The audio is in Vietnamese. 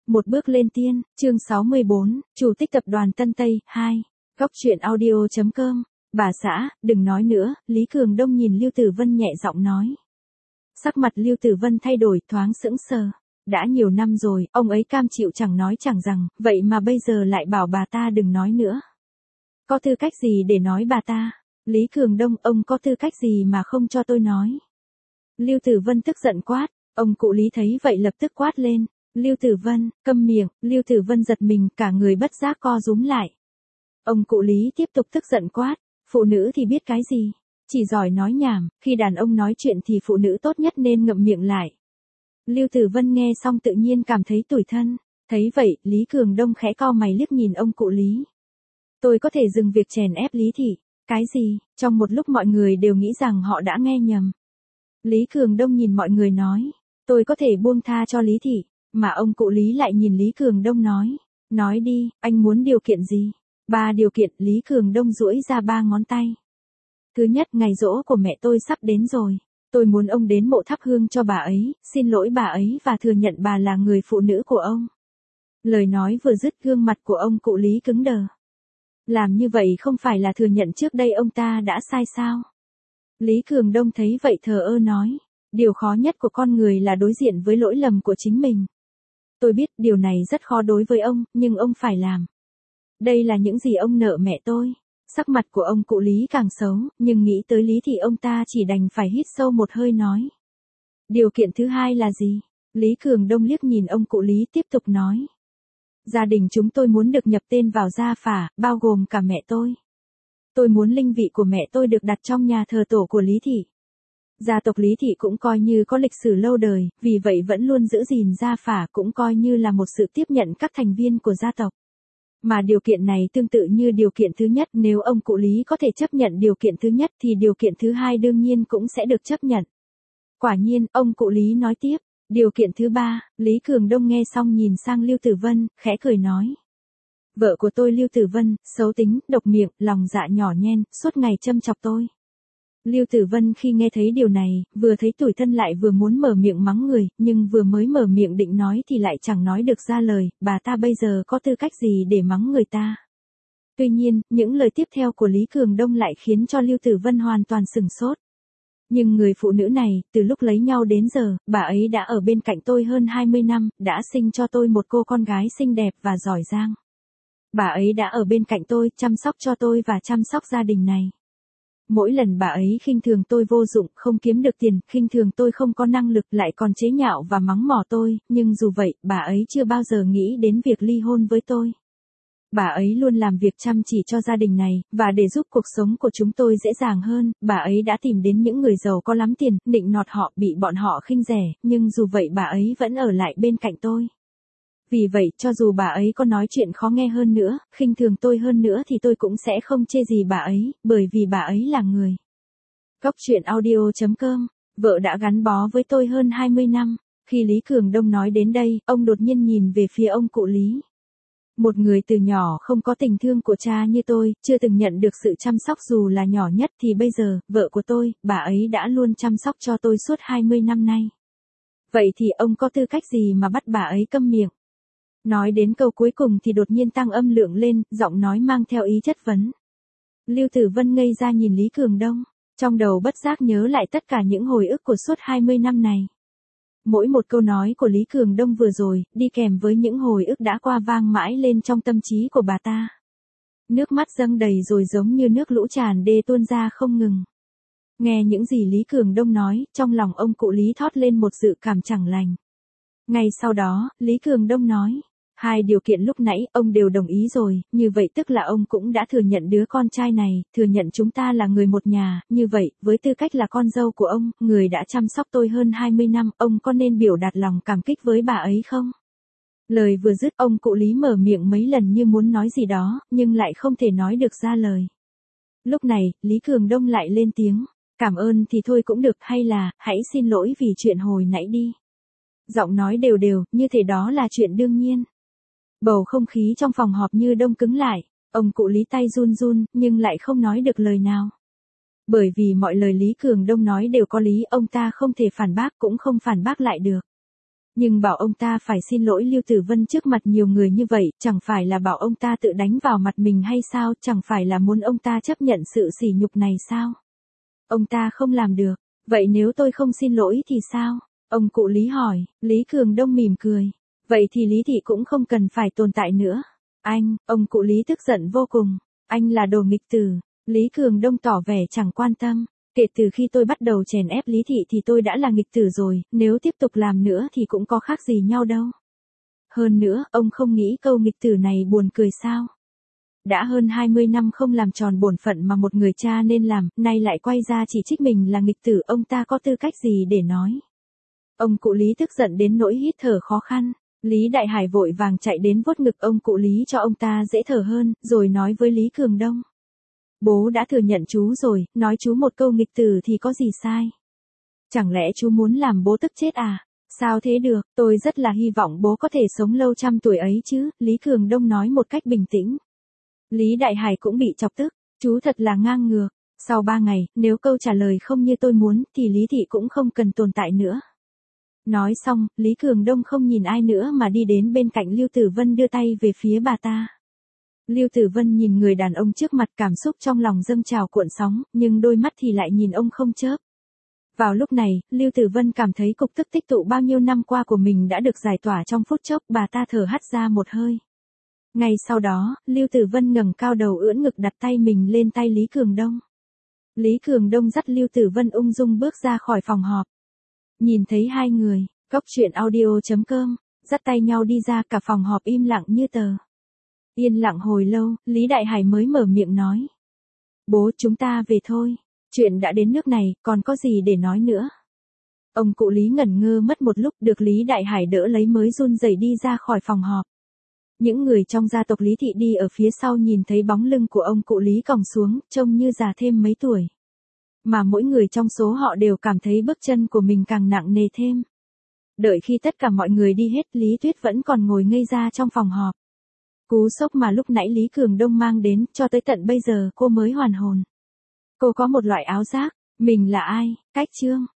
Một bước lên tiên, chương 64, Chủ tịch tập đoàn Tân Tây, 2. Góc truyện audio.com. Bà xã, đừng nói nữa, Lý Cường Đông nhìn Lưu Tử Vân nhẹ giọng nói. Sắc mặt Lưu Tử Vân thay đổi, thoáng sững sờ. Đã nhiều năm rồi, ông ấy cam chịu chẳng nói chẳng rằng, vậy mà bây giờ lại bảo bà ta đừng nói nữa. Có tư cách gì để nói bà ta? Lý Cường Đông, ông có tư cách gì mà không cho tôi nói? Lưu Tử Vân tức giận quát, ông cụ Lý thấy vậy lập tức quát lên. Lưu Tử Vân, câm miệng, Lưu Tử Vân giật mình, cả người bất giác co rúm lại. Ông cụ Lý tiếp tục tức giận quát, phụ nữ thì biết cái gì? Chỉ giỏi nói nhảm, khi đàn ông nói chuyện thì phụ nữ tốt nhất nên ngậm miệng lại. Lưu Tử Vân nghe xong tự nhiên cảm thấy tủi thân, thấy vậy, Lý Cường Đông khẽ cau mày liếc nhìn ông cụ Lý. Tôi có thể dừng việc chèn ép Lý thị, cái gì? Trong một lúc mọi người đều nghĩ rằng họ đã nghe nhầm. Lý Cường Đông nhìn mọi người nói, tôi có thể buông tha cho Lý thị. Mà ông cụ Lý lại nhìn Lý Cường Đông nói đi, anh muốn điều kiện gì? 3 điều kiện. Lý Cường Đông duỗi ra 3 ngón tay. Thứ nhất, ngày giỗ của mẹ tôi sắp đến rồi. Tôi muốn ông đến mộ thắp hương cho bà ấy, xin lỗi bà ấy và thừa nhận bà là người phụ nữ của ông. Lời nói vừa dứt, gương mặt của ông cụ Lý cứng đờ. Làm như vậy không phải là thừa nhận trước đây ông ta đã sai sao? Lý Cường Đông thấy vậy thờ ơ nói, điều khó nhất của con người là đối diện với lỗi lầm của chính mình. Tôi biết điều này rất khó đối với ông, nhưng ông phải làm. Đây là những gì ông nợ mẹ tôi. Sắc mặt của ông cụ Lý càng xấu, nhưng nghĩ tới Lý thì ông ta chỉ đành phải hít sâu một hơi nói. Điều kiện thứ hai là gì? Lý Cường Đông liếc nhìn ông cụ Lý tiếp tục nói. Gia đình chúng tôi muốn được nhập tên vào gia phả, bao gồm cả mẹ tôi. Tôi muốn linh vị của mẹ tôi được đặt trong nhà thờ tổ của Lý thị. Gia tộc Lý thị cũng coi như có lịch sử lâu đời, vì vậy vẫn luôn giữ gìn gia phả, cũng coi như là một sự tiếp nhận các thành viên của gia tộc. Mà điều kiện này tương tự như điều kiện thứ nhất, nếu ông cụ Lý có thể chấp nhận điều kiện thứ nhất thì điều kiện thứ hai đương nhiên cũng sẽ được chấp nhận. Quả nhiên, ông cụ Lý nói tiếp, điều kiện thứ ba. Lý Cường Đông nghe xong nhìn sang Lưu Tử Vân, khẽ cười nói. Vợ của tôi Lưu Tử Vân, xấu tính, độc miệng, lòng dạ nhỏ nhen, suốt ngày châm chọc tôi. Lưu Tử Vân khi nghe thấy điều này, vừa thấy tủi thân lại vừa muốn mở miệng mắng người, nhưng vừa mới mở miệng định nói thì lại chẳng nói được ra lời, bà ta bây giờ có tư cách gì để mắng người ta. Tuy nhiên, những lời tiếp theo của Lý Cường Đông lại khiến cho Lưu Tử Vân hoàn toàn sửng sốt. Nhưng người phụ nữ này, từ lúc lấy nhau đến giờ, bà ấy đã ở bên cạnh tôi hơn 20 năm, đã sinh cho tôi một cô con gái xinh đẹp và giỏi giang. Bà ấy đã ở bên cạnh tôi, chăm sóc cho tôi và chăm sóc gia đình này. Mỗi lần bà ấy khinh thường tôi vô dụng, không kiếm được tiền, khinh thường tôi không có năng lực, lại còn chế nhạo và mắng mỏ tôi, nhưng dù vậy, bà ấy chưa bao giờ nghĩ đến việc ly hôn với tôi. Bà ấy luôn làm việc chăm chỉ cho gia đình này, và để giúp cuộc sống của chúng tôi dễ dàng hơn, bà ấy đã tìm đến những người giàu có lắm tiền, nịnh nọt họ, bị bọn họ khinh rẻ, nhưng dù vậy bà ấy vẫn ở lại bên cạnh tôi. Vì vậy, cho dù bà ấy có nói chuyện khó nghe hơn nữa, khinh thường tôi hơn nữa thì tôi cũng sẽ không chê gì bà ấy, bởi vì bà ấy là người. Góc truyện audio.com, vợ đã gắn bó với tôi hơn 20 năm. Khi Lý Cường Đông nói đến đây, ông đột nhiên nhìn về phía ông cụ Lý. Một người từ nhỏ không có tình thương của cha như tôi, chưa từng nhận được sự chăm sóc dù là nhỏ nhất thì bây giờ, vợ của tôi, bà ấy đã luôn chăm sóc cho tôi suốt 20 năm nay. Vậy thì ông có tư cách gì mà bắt bà ấy câm miệng? Nói đến câu cuối cùng thì đột nhiên tăng âm lượng lên, giọng nói mang theo ý chất vấn. Lưu Tử Vân ngây ra nhìn Lý Cường Đông, trong đầu bất giác nhớ lại tất cả những hồi ức của suốt 20 năm này. Mỗi một câu nói của Lý Cường Đông vừa rồi, đi kèm với những hồi ức đã qua vang mãi lên trong tâm trí của bà ta. Nước mắt dâng đầy rồi giống như nước lũ tràn đê tuôn ra không ngừng. Nghe những gì Lý Cường Đông nói, trong lòng ông cụ Lý thót lên một dự cảm chẳng lành. Ngay sau đó, Lý Cường Đông nói. 2 điều kiện lúc nãy, ông đều đồng ý rồi, như vậy tức là ông cũng đã thừa nhận đứa con trai này, thừa nhận chúng ta là người một nhà, như vậy, với tư cách là con dâu của ông, người đã chăm sóc tôi hơn 20 năm, ông có nên biểu đạt lòng cảm kích với bà ấy không? Lời vừa dứt, ông cụ Lý mở miệng mấy lần như muốn nói gì đó, nhưng lại không thể nói được ra lời. Lúc này, Lý Cường Đông lại lên tiếng, cảm ơn thì thôi cũng được, hay là, hãy xin lỗi vì chuyện hồi nãy đi. Giọng nói đều đều, như thể đó là chuyện đương nhiên. Bầu không khí trong phòng họp như đông cứng lại, ông cụ Lý tay run run, nhưng lại không nói được lời nào. Bởi vì mọi lời Lý Cường Đông nói đều có lý, ông ta không thể phản bác cũng không phản bác lại được. Nhưng bảo ông ta phải xin lỗi Lưu Tử Vân trước mặt nhiều người như vậy, chẳng phải là bảo ông ta tự đánh vào mặt mình hay sao, chẳng phải là muốn ông ta chấp nhận sự sỉ nhục này sao? Ông ta không làm được, vậy nếu tôi không xin lỗi thì sao? Ông cụ Lý hỏi, Lý Cường Đông mỉm cười. Vậy thì Lý Thị cũng không cần phải tồn tại nữa. Ông cụ Lý tức giận vô cùng. Anh là đồ nghịch tử. Lý Cường Đông tỏ vẻ chẳng quan tâm. Kể từ khi tôi bắt đầu chèn ép Lý Thị thì tôi đã là nghịch tử rồi, nếu tiếp tục làm nữa thì cũng có khác gì nhau đâu. Hơn nữa, ông không nghĩ câu nghịch tử này buồn cười sao? Đã hơn 20 năm không làm tròn bổn phận mà một người cha nên làm, nay lại quay ra chỉ trích mình là nghịch tử, ông ta có tư cách gì để nói? Ông cụ Lý tức giận đến nỗi hít thở khó khăn. Lý Đại Hải vội vàng chạy đến vuốt ngực ông cụ Lý cho ông ta dễ thở hơn, rồi nói với Lý Cường Đông. Bố đã thừa nhận chú rồi, nói chú một câu nghịch tử thì có gì sai? Chẳng lẽ chú muốn làm bố tức chết à? Sao thế được, tôi rất là hy vọng bố có thể sống lâu trăm tuổi ấy chứ, Lý Cường Đông nói một cách bình tĩnh. Lý Đại Hải cũng bị chọc tức, chú thật là ngang ngược. Sau 3 ngày, nếu câu trả lời không như tôi muốn, thì Lý Thị cũng không cần tồn tại nữa. Nói xong, Lý Cường Đông không nhìn ai nữa mà đi đến bên cạnh Lưu Tử Vân đưa tay về phía bà ta. Lưu Tử Vân nhìn người đàn ông trước mặt, cảm xúc trong lòng dâng trào cuộn sóng, nhưng đôi mắt thì lại nhìn ông không chớp. Vào lúc này, Lưu Tử Vân cảm thấy cục tức tích tụ bao nhiêu năm qua của mình đã được giải tỏa trong phút chốc, bà ta thở hắt ra một hơi. Ngay sau đó, Lưu Tử Vân ngẩng cao đầu ưỡn ngực đặt tay mình lên tay Lý Cường Đông. Lý Cường Đông dắt Lưu Tử Vân ung dung bước ra khỏi phòng họp. Nhìn thấy hai người, Cốc.audio.com, dắt tay nhau đi ra, cả phòng họp im lặng như tờ. Yên lặng hồi lâu, Lý Đại Hải mới mở miệng nói. Bố, chúng ta về thôi. Chuyện đã đến nước này, còn có gì để nói nữa? Ông cụ Lý ngẩn ngơ mất một lúc, được Lý Đại Hải đỡ lấy mới run rẩy đi ra khỏi phòng họp. Những người trong gia tộc Lý Thị đi ở phía sau nhìn thấy bóng lưng của ông cụ Lý còng xuống, trông như già thêm mấy tuổi. Mà mỗi người trong số họ đều cảm thấy bước chân của mình càng nặng nề thêm. Đợi khi tất cả mọi người đi hết, Lý Tuyết vẫn còn ngồi ngây ra trong phòng họp. Cú sốc mà lúc nãy Lý Cường Đông mang đến, cho tới tận bây giờ cô mới hoàn hồn. Cô có một loại áo giác, mình là ai, cách chương.